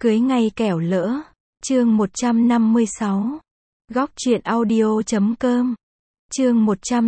Cưới ngay kẻo lỡ. Chương 156. Góc truyện audio.com. Chương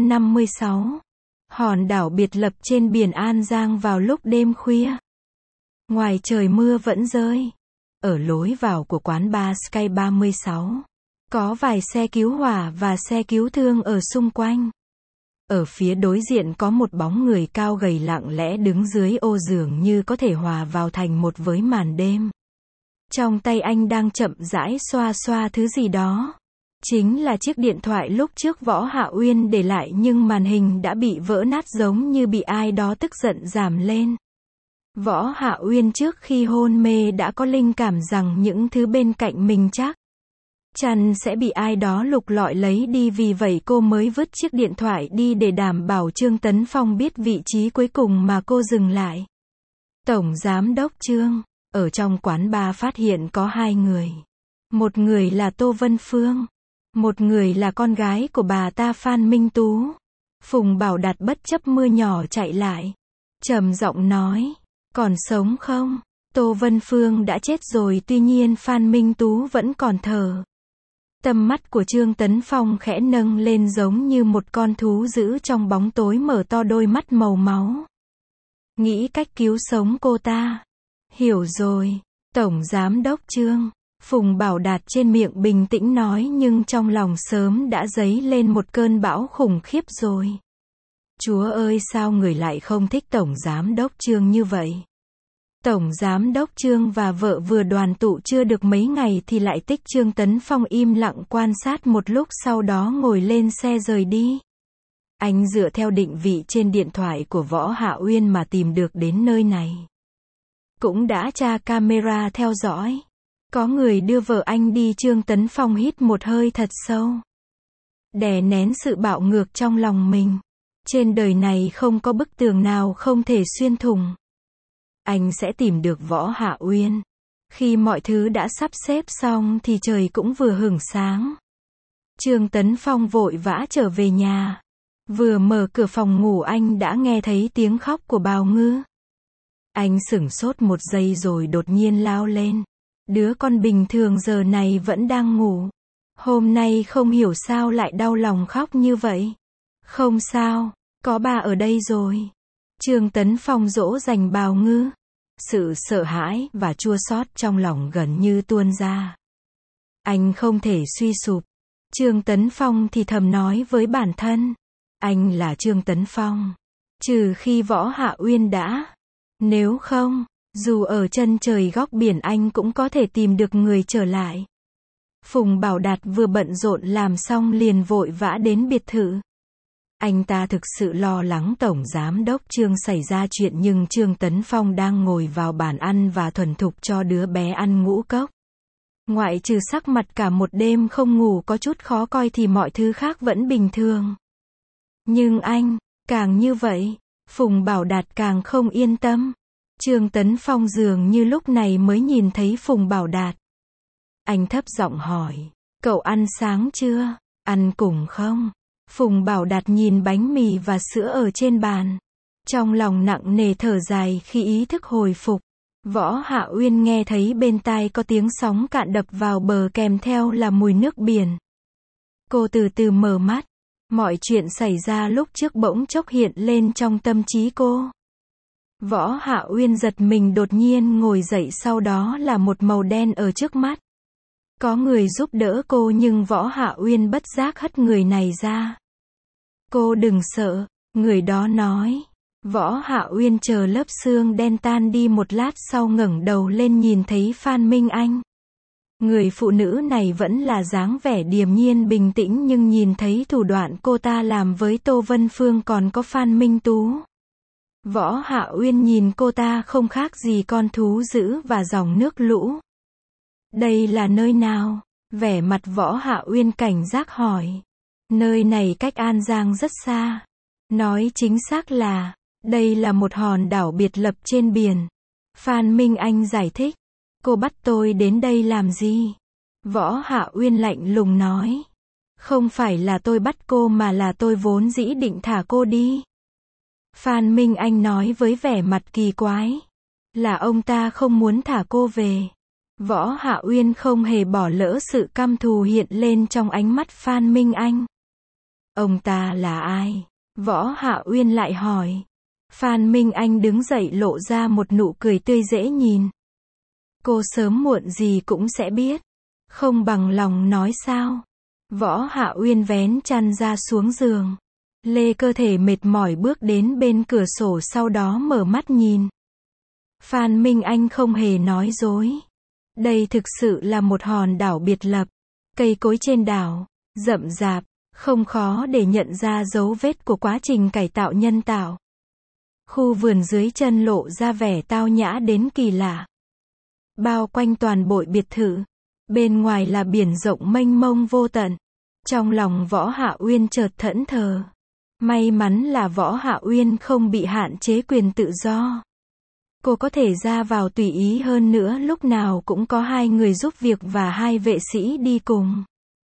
156. Hòn đảo biệt lập trên biển An Giang vào lúc đêm khuya. Ngoài trời mưa vẫn rơi. Ở lối vào của quán bar Sky 36, có vài xe cứu hỏa và xe cứu thương ở xung quanh. Ở phía đối diện có một bóng người cao gầy lặng lẽ đứng dưới ô giường như có thể hòa vào thành một với màn đêm. Trong tay anh đang chậm rãi xoa xoa thứ gì đó. Chính là chiếc điện thoại lúc trước Võ Hạ Uyên để lại, nhưng màn hình đã bị vỡ nát giống như bị ai đó tức giận giảm lên. Võ Hạ Uyên trước khi hôn mê đã có linh cảm rằng những thứ bên cạnh mình chắc chắn sẽ bị ai đó lục lọi lấy đi, vì vậy cô mới vứt chiếc điện thoại đi để đảm bảo Trương Tấn Phong biết vị trí cuối cùng mà cô dừng lại. Tổng Giám đốc Trương, ở trong quán bar phát hiện có hai người. Một người là Tô Vân Phương. Một người là con gái của bà ta Phan Minh Tú. Phùng Bảo Đạt bất chấp mưa nhỏ chạy lại. Trầm giọng nói, còn sống không? Tô Vân Phương đã chết rồi, tuy nhiên Phan Minh Tú vẫn còn thở. Tầm mắt của Trương Tấn Phong khẽ nâng lên giống như một con thú dữ trong bóng tối, mở to đôi mắt màu máu. Nghĩ cách cứu sống cô ta. Hiểu rồi, Tổng Giám đốc Trương. Phùng Bảo Đạt trên miệng bình tĩnh nói, nhưng trong lòng sớm đã dấy lên một cơn bão khủng khiếp rồi. Chúa ơi, sao người lại không thích Tổng Giám đốc Trương như vậy? Tổng Giám đốc Trương và vợ vừa đoàn tụ chưa được mấy ngày thì lại thích. Trương Tấn Phong im lặng quan sát một lúc, sau đó ngồi lên xe rời đi. Anh dựa theo định vị trên điện thoại của Võ Hạ Uyên mà tìm được đến nơi này. Cũng đã tra camera theo dõi. Có người đưa vợ anh đi. Trương Tấn Phong hít một hơi thật sâu. Đè nén sự bạo ngược trong lòng mình. Trên đời này không có bức tường nào không thể xuyên thủng. Anh sẽ tìm được Võ Hạ Uyên. Khi mọi thứ đã sắp xếp xong thì trời cũng vừa hửng sáng. Trương Tấn Phong vội vã trở về nhà. Vừa mở cửa phòng ngủ anh đã nghe thấy tiếng khóc của Bào Ngư. Anh sửng sốt một giây rồi đột nhiên lao lên. Đứa con bình thường giờ này vẫn đang ngủ. Hôm nay không hiểu sao lại đau lòng khóc như vậy. Không sao, có bà ở đây rồi. Trương Tấn Phong dỗ dành Bào Ngư. Sự sợ hãi và chua xót trong lòng gần như tuôn ra. Anh không thể suy sụp. Trương Tấn Phong thì thầm nói với bản thân. Anh là Trương Tấn Phong. Trừ khi Võ Hạ Uyên đã. Nếu không, dù ở chân trời góc biển anh cũng có thể tìm được người trở lại. Phùng Bảo Đạt vừa bận rộn làm xong liền vội vã đến biệt thự. Anh ta thực sự lo lắng Tổng Giám đốc Trương xảy ra chuyện, nhưng Trương Tấn Phong đang ngồi vào bàn ăn và thuần thục cho đứa bé ăn ngũ cốc. Ngoại trừ sắc mặt cả một đêm không ngủ có chút khó coi thì mọi thứ khác vẫn bình thường. Nhưng anh, càng như vậy, Phùng Bảo Đạt càng không yên tâm. Trương Tấn Phong dường như lúc này mới nhìn thấy Phùng Bảo Đạt. Anh thấp giọng hỏi, cậu ăn sáng chưa? Ăn cùng không? Phùng Bảo Đạt nhìn bánh mì và sữa ở trên bàn. Trong lòng nặng nề thở dài khi ý thức hồi phục. Võ Hạ Uyên nghe thấy bên tai có tiếng sóng cạn đập vào bờ, kèm theo là mùi nước biển. Cô từ từ mở mắt. Mọi chuyện xảy ra lúc trước bỗng chốc hiện lên trong tâm trí cô. Võ Hạ Uyên giật mình đột nhiên ngồi dậy, sau đó là một màu đen ở trước mắt. Có người giúp đỡ cô nhưng Võ Hạ Uyên bất giác hất người này ra. Cô đừng sợ, người đó nói. Võ Hạ Uyên chờ lớp sương đen tan đi một lát sau ngẩng đầu lên nhìn thấy Phan Minh Anh. Người phụ nữ này vẫn là dáng vẻ điềm nhiên bình tĩnh, nhưng nhìn thấy thủ đoạn cô ta làm với Tô Vân Phương còn có Phan Minh Tú. Võ Hạ Uyên nhìn cô ta không khác gì con thú dữ và dòng nước lũ. Đây là nơi nào? Vẻ mặt Võ Hạ Uyên cảnh giác hỏi. Nơi này cách An Giang rất xa. Nói chính xác là, đây là một hòn đảo biệt lập trên biển. Phan Minh Anh giải thích. Cô bắt tôi đến đây làm gì? Võ Hạ Uyên lạnh lùng nói. Không phải là tôi bắt cô mà là tôi vốn dĩ định thả cô đi. Phan Minh Anh nói với vẻ mặt kỳ quái. Là ông ta không muốn thả cô về. Võ Hạ Uyên không hề bỏ lỡ sự căm thù hiện lên trong ánh mắt Phan Minh Anh. Ông ta là ai? Võ Hạ Uyên lại hỏi. Phan Minh Anh đứng dậy lộ ra một nụ cười tươi dễ nhìn. Cô sớm muộn gì cũng sẽ biết. Không bằng lòng nói sao? Võ Hạ Uyên vén chăn ra xuống giường. Lê cơ thể mệt mỏi bước đến bên cửa sổ sau đó mở mắt nhìn. Phan Minh Anh không hề nói dối. Đây thực sự là một hòn đảo biệt lập. Cây cối trên đảo, rậm rạp, không khó để nhận ra dấu vết của quá trình cải tạo nhân tạo. Khu vườn dưới chân lộ ra vẻ tao nhã đến kỳ lạ. Bao quanh toàn bộ biệt thự. Bên ngoài là biển rộng mênh mông vô tận. Trong lòng Võ Hạ Uyên chợt thẫn thờ. May mắn là Võ Hạ Uyên không bị hạn chế quyền tự do. Cô có thể ra vào tùy ý hơn nữa, lúc nào cũng có 2 người giúp việc và 2 vệ sĩ đi cùng.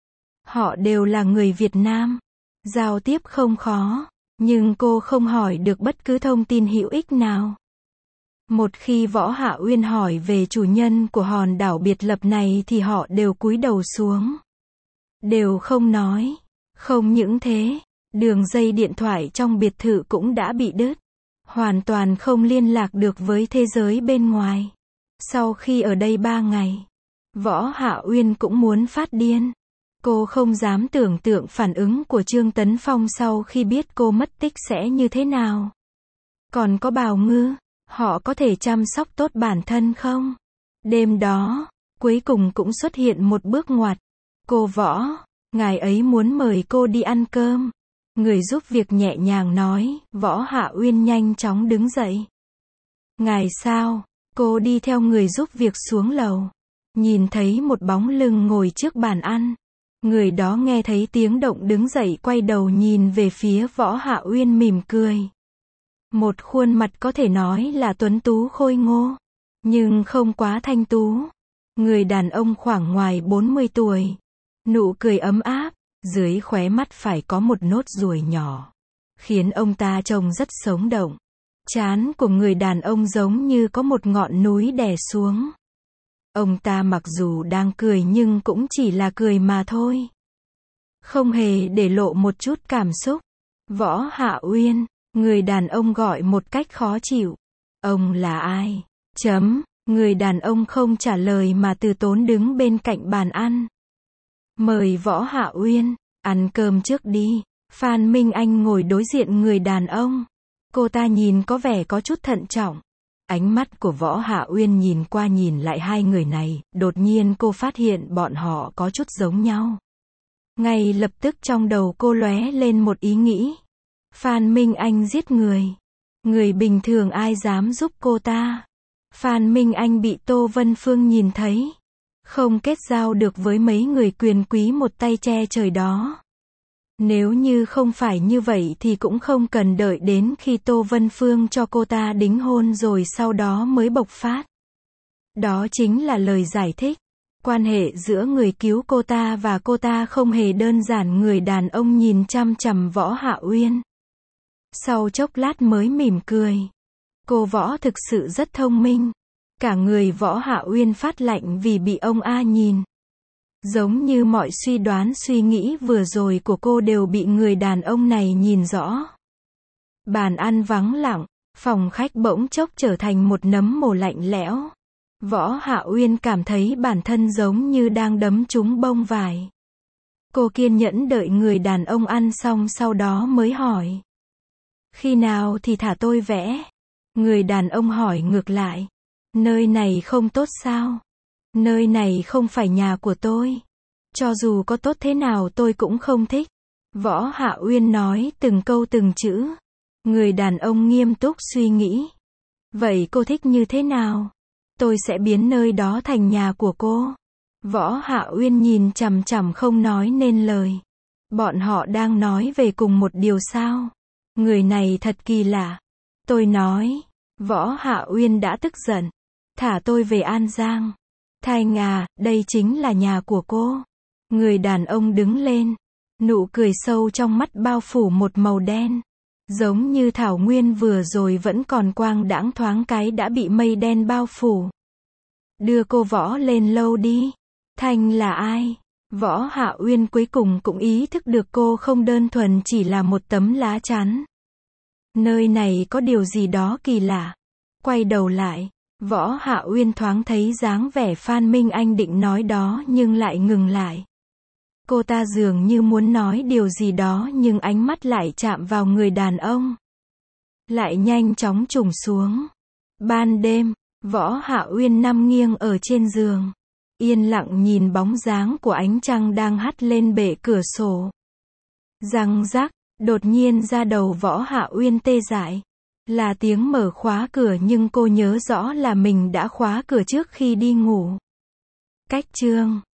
Họ đều là người Việt Nam. Giao tiếp không khó, nhưng cô không hỏi được bất cứ thông tin hữu ích nào. Một khi Võ Hạ Uyên hỏi về chủ nhân của hòn đảo biệt lập này thì họ đều cúi đầu xuống. Đều không nói. Không những thế, đường dây điện thoại trong biệt thự cũng đã bị đứt. Hoàn toàn không liên lạc được với thế giới bên ngoài. Sau khi ở đây 3 ngày, Võ Hạ Uyên cũng muốn phát điên. Cô không dám tưởng tượng phản ứng của Trương Tấn Phong sau khi biết cô mất tích sẽ như thế nào. Còn có Bào Ngư, họ có thể chăm sóc tốt bản thân không? Đêm đó, cuối cùng cũng xuất hiện một bước ngoặt. Cô Võ, ngài ấy muốn mời cô đi ăn cơm. Người giúp việc nhẹ nhàng nói. Võ Hạ Uyên nhanh chóng đứng dậy. Ngài sao? Cô đi theo người giúp việc xuống lầu. Nhìn thấy một bóng lưng ngồi trước bàn ăn. Người đó nghe thấy tiếng động đứng dậy quay đầu nhìn về phía Võ Hạ Uyên mỉm cười. Một khuôn mặt có thể nói là tuấn tú khôi ngô, nhưng không quá thanh tú. Người đàn ông khoảng ngoài 40 tuổi. Nụ cười ấm áp, dưới khóe mắt phải có một nốt ruồi nhỏ, khiến ông ta trông rất sống động. Trán của người đàn ông giống như có một ngọn núi đè xuống. Ông ta mặc dù đang cười nhưng cũng chỉ là cười mà thôi. Không hề để lộ một chút cảm xúc. Võ Hạ Uyên, người đàn ông gọi một cách khó chịu. Ông là ai? Người đàn ông không trả lời mà từ tốn đứng bên cạnh bàn ăn. Mời Võ Hạ Uyên, ăn cơm trước đi. Phan Minh Anh ngồi đối diện người đàn ông. Cô ta nhìn có vẻ có chút thận trọng. Ánh mắt của Võ Hạ Uyên nhìn qua nhìn lại 2 người này, đột nhiên cô phát hiện bọn họ có chút giống nhau. Ngay lập tức trong đầu cô lóe lên một ý nghĩ. Phan Minh Anh giết người. Người bình thường ai dám giúp cô ta? Phan Minh Anh bị Tô Vân Phương nhìn thấy. Không kết giao được với mấy người quyền quý một tay che trời đó. Nếu như không phải như vậy thì cũng không cần đợi đến khi Tô Vân Phương cho cô ta đính hôn rồi sau đó mới bộc phát. Đó chính là lời giải thích. Quan hệ giữa người cứu cô ta và cô ta không hề đơn giản. Người đàn ông nhìn chăm chằm Võ Hạ Uyên. Sau chốc lát mới mỉm cười. Cô Võ thực sự rất thông minh. Cả người Võ Hạ Uyên phát lạnh vì bị ông A nhìn. Giống như mọi suy đoán suy nghĩ vừa rồi của cô đều bị người đàn ông này nhìn rõ. Bàn ăn vắng lặng, phòng khách bỗng chốc trở thành một nấm mồ lạnh lẽo. Võ Hạ Uyên cảm thấy bản thân giống như đang đấm trúng bông vải. Cô kiên nhẫn đợi người đàn ông ăn xong sau đó mới hỏi. Khi nào thì thả tôi vẽ? Người đàn ông hỏi ngược lại. Nơi này không tốt sao? Nơi này không phải nhà của tôi. Cho dù có tốt thế nào tôi cũng không thích. Võ Hạ Uyên nói từng câu từng chữ. Người đàn ông nghiêm túc suy nghĩ. Vậy cô thích như thế nào? Tôi sẽ biến nơi đó thành nhà của cô. Võ Hạ Uyên nhìn chằm chằm không nói nên lời. Bọn họ đang nói về cùng một điều sao? Người này thật kỳ lạ. Tôi nói. Võ Hạ Uyên đã tức giận. Thả tôi về An Giang. Thanh à, đây chính là nhà của cô. Người đàn ông đứng lên. Nụ cười sâu trong mắt bao phủ một màu đen. Giống như thảo nguyên vừa rồi vẫn còn quang đãng thoáng cái đã bị mây đen bao phủ. Đưa cô Võ lên lâu đi. Thanh là ai? Võ Hạ Uyên cuối cùng cũng ý thức được cô không đơn thuần chỉ là một tấm lá chắn. Nơi này có điều gì đó kỳ lạ. Quay đầu lại, Võ Hạ Uyên thoáng thấy dáng vẻ Phan Minh Anh định nói đó nhưng lại ngừng lại. Cô ta dường như muốn nói điều gì đó nhưng ánh mắt lại chạm vào người đàn ông. Lại nhanh chóng trùng xuống. Ban đêm, Võ Hạ Uyên nằm nghiêng ở trên giường. Yên lặng nhìn bóng dáng của ánh trăng đang hắt lên bệ cửa sổ. Răng rắc, đột nhiên da đầu Võ Hạ Uyên tê dại. Là tiếng mở khóa cửa nhưng cô nhớ rõ là mình đã khóa cửa trước khi đi ngủ. Cách chương